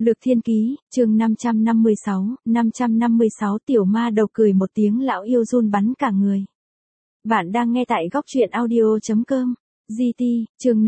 Lược Thiên Ký, chương 556, tiểu ma đầu cười một tiếng lão yêu run bắn cả người. Bạn đang nghe tại góc truyện audio.com. GT, chương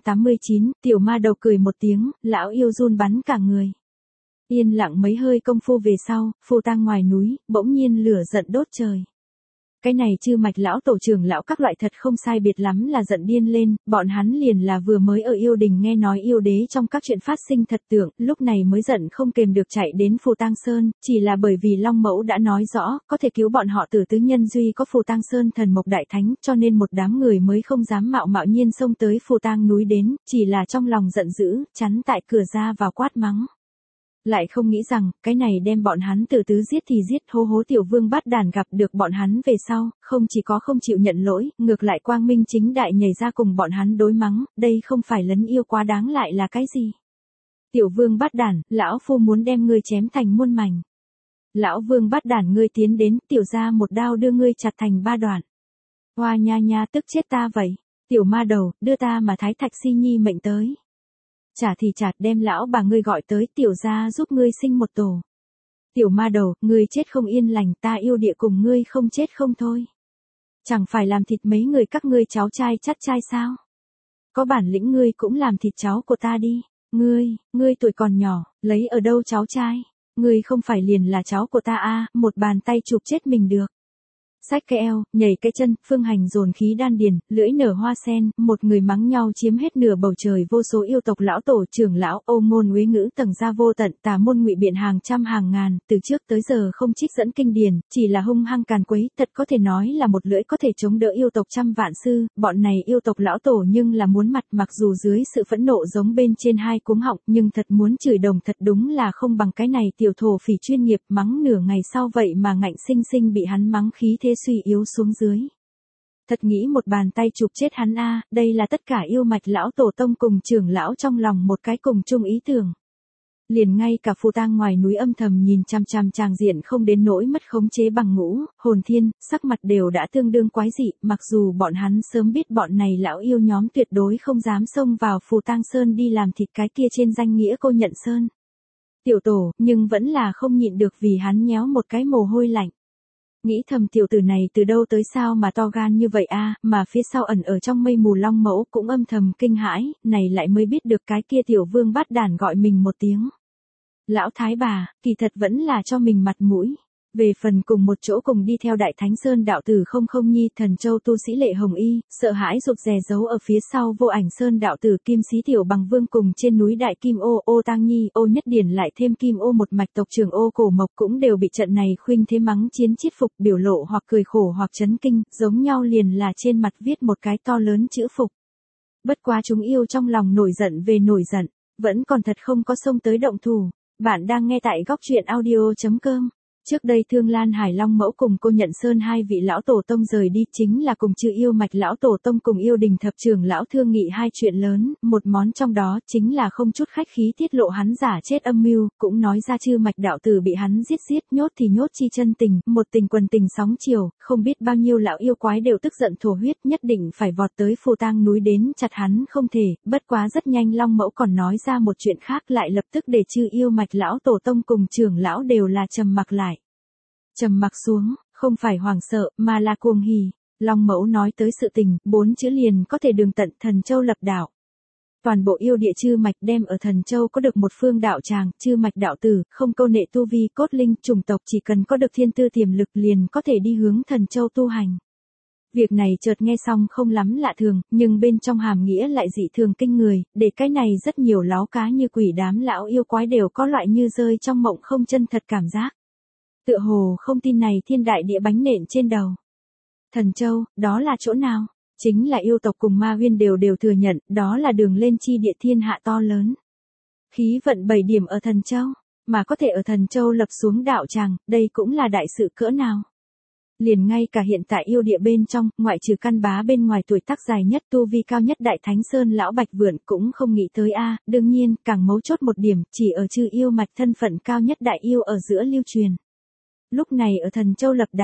589, tiểu ma đầu cười một tiếng, lão yêu run bắn cả người. Yên lặng mấy hơi công phu về sau, phù tang ngoài núi, bỗng nhiên lửa giận đốt trời. Cái này Chư Mạch lão tổ trưởng lão các loại thật không sai biệt lắm là giận điên lên, bọn hắn liền là vừa mới ở yêu đình nghe nói yêu đế trong các chuyện phát sinh thật tưởng, lúc này mới giận không kềm được chạy đến Phù Tang Sơn, chỉ là bởi vì Long Mẫu đã nói rõ, có thể cứu bọn họ từ tứ nhân duy có Phù Tang Sơn thần mộc đại thánh, cho nên một đám người mới không dám mạo nhiên xông tới Phù Tang núi đến, chỉ là trong lòng giận dữ, chắn tại cửa ra vào quát mắng. Lại không nghĩ rằng, cái này đem bọn hắn từ tứ giết thì giết, hố tiểu vương bát đàn gặp được bọn hắn về sau, không chỉ có không chịu nhận lỗi, ngược lại quang minh chính đại nhảy ra cùng bọn hắn đối mắng, đây không phải lấn yêu quá đáng lại là cái gì. Tiểu vương bát đàn, lão phu muốn đem ngươi chém thành muôn mảnh. Lão vương bát đàn ngươi tiến đến, tiểu ra một đao đưa ngươi chặt thành ba đoạn. Hoa nha nha tức chết ta vậy, tiểu ma đầu, đưa ta mà thái thạch si nhi mệnh tới. Chả thì chặt đem lão bà ngươi gọi tới tiểu gia giúp ngươi sinh một tổ. Tiểu ma đầu, ngươi chết không yên lành ta yêu địa cùng ngươi không chết không thôi. Chẳng phải làm thịt mấy người các ngươi cháu trai chắt trai sao? Có bản lĩnh ngươi cũng làm thịt cháu của ta đi. Ngươi tuổi còn nhỏ, lấy ở đâu cháu trai? Ngươi không phải liền là cháu của ta à, một bàn tay chụp chết mình được. Xách cái eo, nhảy cái chân, phương hành dồn khí đan điền, lưỡi nở hoa sen, một người mắng nhau chiếm hết nửa bầu trời vô số yêu tộc lão tổ trưởng lão, ô ngôn uế ngữ tầng ra vô tận, tà môn ngụy biện hàng trăm hàng ngàn, từ trước tới giờ không trích dẫn kinh điển, chỉ là hung hăng càn quấy, thật có thể nói là một lưỡi có thể chống đỡ yêu tộc trăm vạn sư, bọn này yêu tộc lão tổ nhưng là muốn mặt mặc dù dưới sự phẫn nộ giống bên trên hai cuống họng, nhưng thật muốn chửi đồng thật đúng là không bằng cái này tiểu thổ phỉ chuyên nghiệp mắng nửa ngày sau vậy mà ngạnh sinh sinh bị hắn mắng khí thế suy yếu xuống dưới. Thật nghĩ một bàn tay chụp chết hắn a, đây là tất cả yêu mạch lão tổ tông cùng trưởng lão trong lòng một cái cùng chung ý tưởng. Liền ngay cả Phù Tang ngoài núi âm thầm nhìn chằm chằm tràng diện không đến nỗi mất khống chế bằng ngũ, hồn thiên, sắc mặt đều đã tương đương quái dị, mặc dù bọn hắn sớm biết bọn này lão yêu nhóm tuyệt đối không dám xông vào Phù Tang Sơn đi làm thịt cái kia trên danh nghĩa cô nhận sơn. Tiểu tổ, nhưng vẫn là không nhịn được vì hắn nhéo một cái mồ hôi lạnh. Nghĩ thầm tiểu tử này từ đâu tới sao mà to gan như vậy a, mà phía sau ẩn ở trong mây mù Long Mẫu cũng âm thầm kinh hãi, này lại mới biết được cái kia tiểu vương bát đàn gọi mình một tiếng. Lão thái bà, kỳ thật vẫn là cho mình mặt mũi. Về phần cùng một chỗ cùng đi theo Đại Thánh Sơn đạo tử không nhi Thần Châu tu sĩ Lệ Hồng Y, sợ hãi rụt rè giấu ở phía sau Vô Ảnh Sơn đạo tử Kim Xí Tiểu Bằng Vương cùng trên núi Đại Kim Ô Tang Nhi, Ô Nhất Điển lại thêm Kim Ô một mạch tộc trưởng Ô Cổ Mộc cũng đều bị trận này khuynh thế mắng chiến chiết phục, biểu lộ hoặc cười khổ hoặc chấn kinh, giống nhau liền là trên mặt viết một cái to lớn chữ phục. Bất quá chúng yêu trong lòng nổi giận về nổi giận, vẫn còn thật không có xông tới động thủ. Bạn đang nghe tại góc truyện audio.com. Trước đây Thương Lan Hải Long Mẫu cùng Cô Nhận Sơn hai vị lão tổ tông rời đi chính là cùng Chư Yêu Mạch lão tổ tông cùng yêu đình thập trưởng lão thương nghị hai chuyện lớn, một món trong đó chính là không chút khách khí tiết lộ hắn giả chết âm mưu, cũng nói ra Chư Mạch đạo tử bị hắn giết nhốt thì nhốt chi chân tình, một tình quần tình sóng chiều, không biết bao nhiêu lão yêu quái đều tức giận thổ huyết nhất định phải vọt tới Phù Tang núi đến chặt hắn không thể, bất quá rất nhanh Long Mẫu còn nói ra một chuyện khác lại lập tức để Chư Yêu Mạch lão tổ tông cùng trưởng lão đều là trầm mặc lại. Trầm mặc xuống, không phải hoảng sợ, mà là cuồng hỉ. Long Mẫu nói tới sự tình, 4 chữ liền có thể đường tận Thần Châu lập đạo. Toàn bộ yêu địa Chư Mạch đem ở Thần Châu có được một phương đạo tràng, Chư Mạch đạo tử, không câu nệ tu vi, cốt linh, chủng tộc chỉ cần có được thiên tư tiềm lực liền có thể đi hướng Thần Châu tu hành. Việc này chợt nghe xong không lắm lạ thường, nhưng bên trong hàm nghĩa lại dị thường kinh người, để cái này rất nhiều láo cá như quỷ đám lão yêu quái đều có loại như rơi trong mộng không chân thật cảm giác. Tựa hồ không tin này thiên đại địa bánh nện trên đầu. Thần Châu, đó là chỗ nào? Chính là yêu tộc cùng ma huyên đều thừa nhận, đó là đường lên chi địa thiên hạ to lớn. Khí vận 7 điểm ở Thần Châu, mà có thể ở Thần Châu lập xuống đạo tràng, đây cũng là đại sự cỡ nào. Liền ngay cả hiện tại yêu địa bên trong, ngoại trừ căn bá bên ngoài tuổi tác dài nhất tu vi cao nhất Đại Thánh Sơn lão Bạch Vượn cũng không nghĩ tới a, đương nhiên, càng mấu chốt một điểm, chỉ ở Chư Yêu Mạch thân phận cao nhất đại yêu ở giữa lưu truyền. Lúc này ở Thần Châu lập đạo,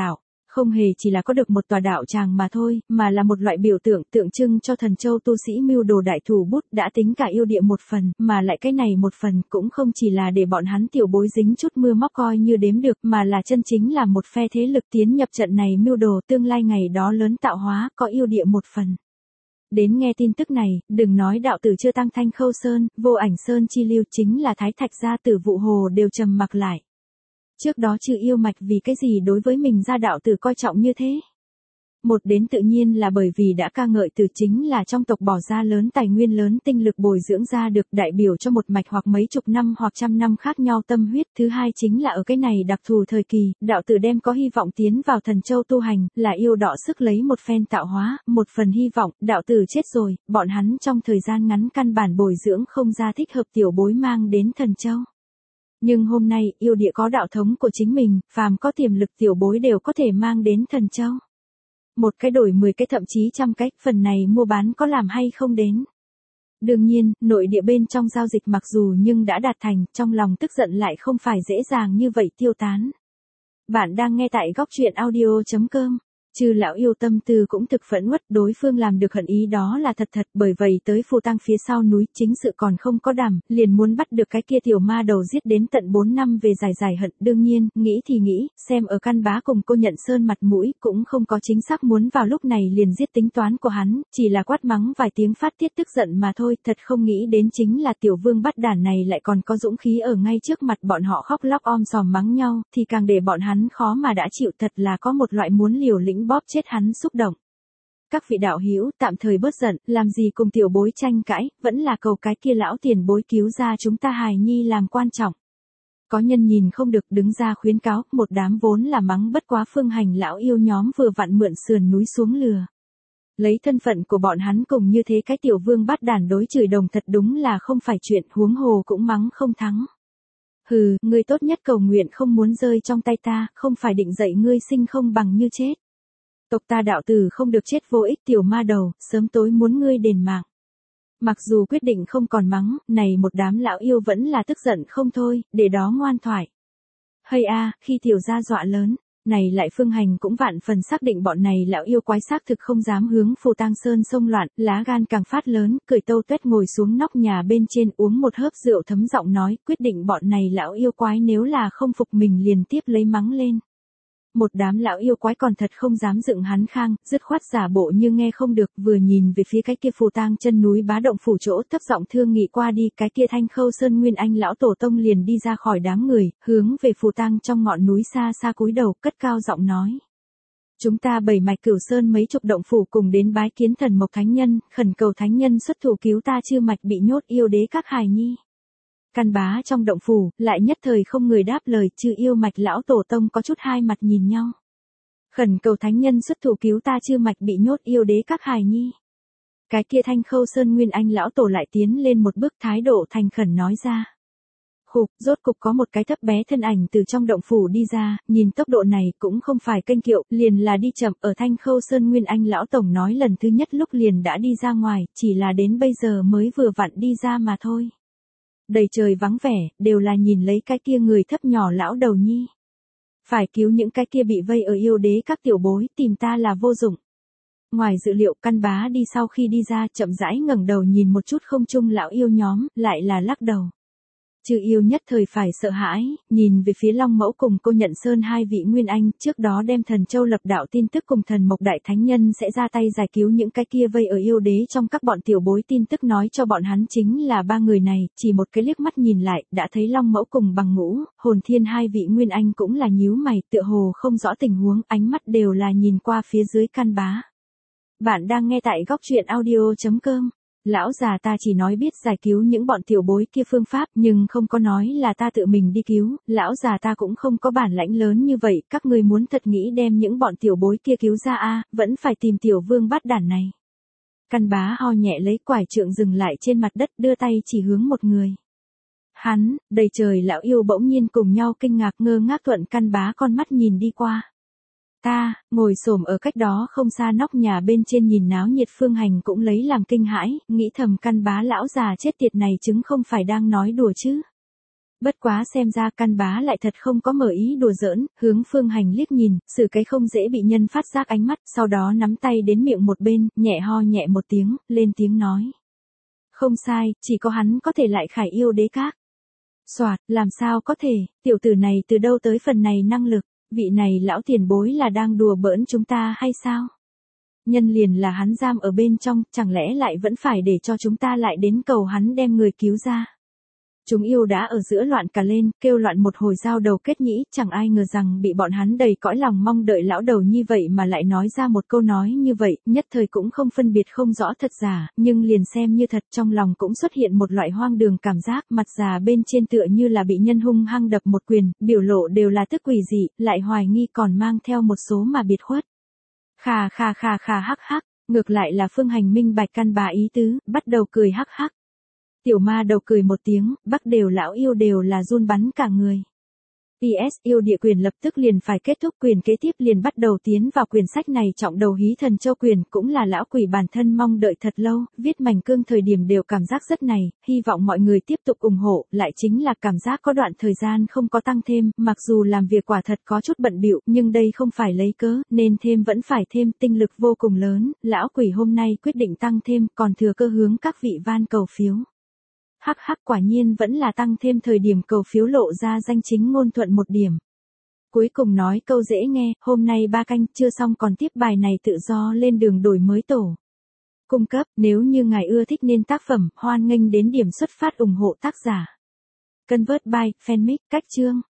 Không hề chỉ là có được một tòa đạo tràng mà thôi, mà là một loại biểu tượng tượng trưng cho thần châu tu sĩ mưu đồ đại thủ bút đã tính cả yêu địa một phần, mà lại cái này một phần cũng không chỉ là để bọn hắn tiểu bối dính chút mưa móc coi như đếm được, mà là chân chính là một phe thế lực tiến nhập trận này mưu đồ tương lai ngày đó lớn tạo hóa, có yêu địa một phần. Đến nghe tin tức này, đừng nói đạo tử chưa tăng Thanh Khâu Sơn, Vô Ảnh Sơn chi lưu, chính là Thái Thạch gia tử Vụ Hồ đều trầm mặc lại. Trước đó Trừ Yêu Mạch vì cái gì đối với mình gia đạo tử coi trọng như thế? Một đến tự nhiên là bởi vì đã ca ngợi từ chính là trong tộc bỏ ra lớn tài nguyên lớn tinh lực bồi dưỡng ra được đại biểu cho một mạch hoặc mấy chục năm hoặc trăm năm khác nhau tâm huyết. Thứ hai chính là ở cái này đặc thù thời kỳ, đạo tử đem có hy vọng tiến vào thần châu tu hành, là yêu đọ sức lấy một phen tạo hóa, một phần hy vọng, đạo tử chết rồi, bọn hắn trong thời gian ngắn căn bản bồi dưỡng không ra thích hợp tiểu bối mang đến thần châu. Nhưng hôm nay, yêu địa có đạo thống của chính mình, phàm có tiềm lực tiểu bối đều có thể mang đến thần châu. Một cái đổi 10 cái thậm chí trăm cái, phần này mua bán có làm hay không đến. Đương nhiên, nội địa bên trong giao dịch mặc dù nhưng đã đạt thành, trong lòng tức giận lại không phải dễ dàng như vậy tiêu tán. Bạn đang nghe tại góc truyện audio.com. Trừ lão yêu tâm tư cũng thực phẫn uất, đối phương làm được hận ý đó là thật thật, bởi vậy tới phù tang phía sau núi chính sự còn không có đảm, liền muốn bắt được cái kia tiểu ma đầu giết đến tận 4 năm về dài hận. Đương nhiên, nghĩ thì nghĩ, xem ở Căn Bá cùng Cô Nhận Sơn mặt mũi, cũng không có chính xác muốn vào lúc này liền giết tính toán của hắn, chỉ là quát mắng vài tiếng phát tiết tức giận mà thôi, thật không nghĩ đến chính là tiểu vương bắt đản này lại còn có dũng khí ở ngay trước mặt bọn họ khóc lóc om sòm mắng nhau, thì càng để bọn hắn khó mà đã chịu, thật là có một loại muốn liều lĩnh bóp chết hắn xúc động. Các vị đạo hữu tạm thời bớt giận, làm gì cùng tiểu bối tranh cãi, vẫn là cầu cái kia lão tiền bối cứu ra chúng ta hài nhi làm quan trọng. Có nhân nhìn không được đứng ra khuyến cáo, một đám vốn là mắng bất quá Phương Hành lão yêu nhóm vừa vặn mượn sườn núi xuống lừa. Lấy thân phận của bọn hắn cùng như thế cái tiểu vương bắt đản đối chửi đồng thật đúng là không phải chuyện, huống hồ cũng mắng không thắng. Hừ, ngươi tốt nhất cầu nguyện không muốn rơi trong tay ta, không phải định dạy ngươi sinh không bằng như chết. Tộc ta đạo tử không được chết vô ích tiểu ma đầu, sớm tối muốn ngươi đền mạng. Mặc dù quyết định không còn mắng, này một đám lão yêu vẫn là tức giận không thôi, để đó ngoan thoại. Hây a, khi tiểu gia dọa lớn, này lại Phương Hành cũng vạn phần xác định bọn này lão yêu quái xác thực không dám hướng Phù Tang Sơn xông loạn, lá gan càng phát lớn, cười tâu tuét ngồi xuống nóc nhà bên trên uống một hớp rượu thấm giọng nói, quyết định bọn này lão yêu quái nếu là không phục mình liền tiếp lấy mắng lên. Một đám lão yêu quái còn thật không dám dựng hắn khang, dứt khoát giả bộ như nghe không được, vừa nhìn về phía cái kia Phù Tang chân núi Bá Động phủ chỗ, thấp giọng thương nghị qua đi, cái kia Thanh Khâu Sơn Nguyên Anh lão tổ tông liền đi ra khỏi đám người, hướng về Phù Tang trong ngọn núi xa xa cúi đầu, cất cao giọng nói: "Chúng ta bảy mạch Cửu Sơn mấy chục động phủ cùng đến bái kiến Thần Mộc Thánh Nhân, khẩn cầu Thánh Nhân xuất thủ cứu ta Chư mạch bị nhốt yêu đế các hài nhi." Căn Bá trong động phủ, lại nhất thời không người đáp lời, Trừ Yêu Mạch lão tổ tông có chút hai mặt nhìn nhau. Khẩn cầu Thánh Nhân xuất thủ cứu ta Chư mạch bị nhốt yêu đế các hài nhi. Cái kia Thanh Khâu Sơn Nguyên Anh lão tổ lại tiến lên một bước, thái độ thành khẩn nói ra. Khục, rốt cục có một cái thấp bé thân ảnh từ trong động phủ đi ra, nhìn tốc độ này cũng không phải kênh kiệu, liền là đi chậm, ở Thanh Khâu Sơn Nguyên Anh lão tổng nói lần thứ nhất lúc liền đã đi ra ngoài, chỉ là đến bây giờ mới vừa vặn đi ra mà thôi. Đầy trời vắng vẻ, đều là nhìn lấy cái kia người thấp nhỏ lão đầu nhi. Phải cứu những cái kia bị vây ở yêu đế các tiểu bối, tìm ta là vô dụng. Ngoài dự liệu, Căn Bá đi sau khi đi ra, chậm rãi ngẩng đầu nhìn một chút không trung lão yêu nhóm, lại là lắc đầu. Trừ Yêu nhất thời phải sợ hãi, nhìn về phía Long Mẫu cùng Cô Nhận Sơn hai vị Nguyên Anh, trước đó đem Thần Châu lập đạo tin tức cùng Thần Mộc Đại Thánh Nhân sẽ ra tay giải cứu những cái kia vây ở yêu đế trong các bọn tiểu bối, tin tức nói cho bọn hắn chính là ba người này, chỉ một cái liếc mắt nhìn lại, đã thấy Long Mẫu cùng Bằng Ngũ, Hồn Thiên hai vị Nguyên Anh cũng là nhíu mày, tựa hồ không rõ tình huống, ánh mắt đều là nhìn qua phía dưới Căn Bá. Bạn đang nghe tại góc truyện audio.com. Lão già ta chỉ nói biết giải cứu những bọn tiểu bối kia phương pháp, nhưng không có nói là ta tự mình đi cứu, lão già ta cũng không có bản lãnh lớn như vậy, các ngươi muốn thật nghĩ đem những bọn tiểu bối kia cứu ra vẫn phải tìm tiểu vương bắt đản này. Căn Bá ho nhẹ lấy quải trượng dừng lại trên mặt đất, đưa tay chỉ hướng một người. Hắn, đầy trời lão yêu bỗng nhiên cùng nhau kinh ngạc ngơ ngác thuận Căn Bá con mắt nhìn đi qua. Ta, ngồi xổm ở cách đó không xa nóc nhà bên trên nhìn náo nhiệt Phương Hành cũng lấy làm kinh hãi, nghĩ thầm Căn Bá lão già chết tiệt này chứng không phải đang nói đùa chứ. Bất quá xem ra căn bá lại thật không có mở ý đùa giỡn, hướng Phương Hành liếc nhìn, xử cái không dễ bị nhân phát giác ánh mắt, sau đó nắm tay đến miệng một bên, nhẹ ho nhẹ một tiếng, lên tiếng nói. Không sai, chỉ có hắn có thể lại khải yêu đế các. Soạt, làm sao có thể, tiểu tử này từ đâu tới phần này năng lực, vị này lão tiền bối là đang đùa bỡn chúng ta hay sao? Nhân liền là hắn giam ở bên trong, chẳng lẽ lại vẫn phải để cho chúng ta lại đến cầu hắn đem người cứu ra? Chúng yêu đã ở giữa loạn cả lên, kêu loạn một hồi giao đầu kết nhĩ, chẳng ai ngờ rằng bị bọn hắn đầy cõi lòng mong đợi lão đầu như vậy mà lại nói ra một câu nói như vậy, nhất thời cũng không phân biệt không rõ thật giả, nhưng liền xem như thật trong lòng cũng xuất hiện một loại hoang đường cảm giác, mặt già bên trên tựa như là bị nhân hung hăng đập một quyền, biểu lộ đều là tức quỷ dị, lại hoài nghi còn mang theo một số mà biệt khuất. Khà hắc hắc, ngược lại là Phương Hành minh bạch căn bà ý tứ, bắt đầu cười hắc hắc. Tiểu ma đầu cười một tiếng, bắc đều lão yêu đều là run bắn cả người. PS yêu địa quyền lập tức liền phải kết thúc, quyền kế tiếp liền bắt đầu tiến vào quyển sách này, trọng đầu hí thần châu quyền cũng là lão quỷ bản thân mong đợi thật lâu, viết mảnh cương thời điểm đều cảm giác rất này, hy vọng mọi người tiếp tục ủng hộ, lại chính là cảm giác có đoạn thời gian không có tăng thêm, mặc dù làm việc quả thật có chút bận bịu, nhưng đây không phải lấy cớ, nên thêm vẫn phải thêm, tinh lực vô cùng lớn, lão quỷ hôm nay quyết định tăng thêm, còn thừa cơ hướng các vị van cầu phiếu. Hắc hắc, quả nhiên vẫn là tăng thêm thời điểm cầu phiếu lộ ra danh chính ngôn thuận một điểm. Cuối cùng nói câu dễ nghe, hôm nay 3 canh chưa xong còn tiếp bài này tự do lên đường đổi mới tổ. Cung cấp, nếu như ngài ưa thích nên tác phẩm, hoan nghênh đến điểm xuất phát ủng hộ tác giả. Convert by, fanmic, cách chương.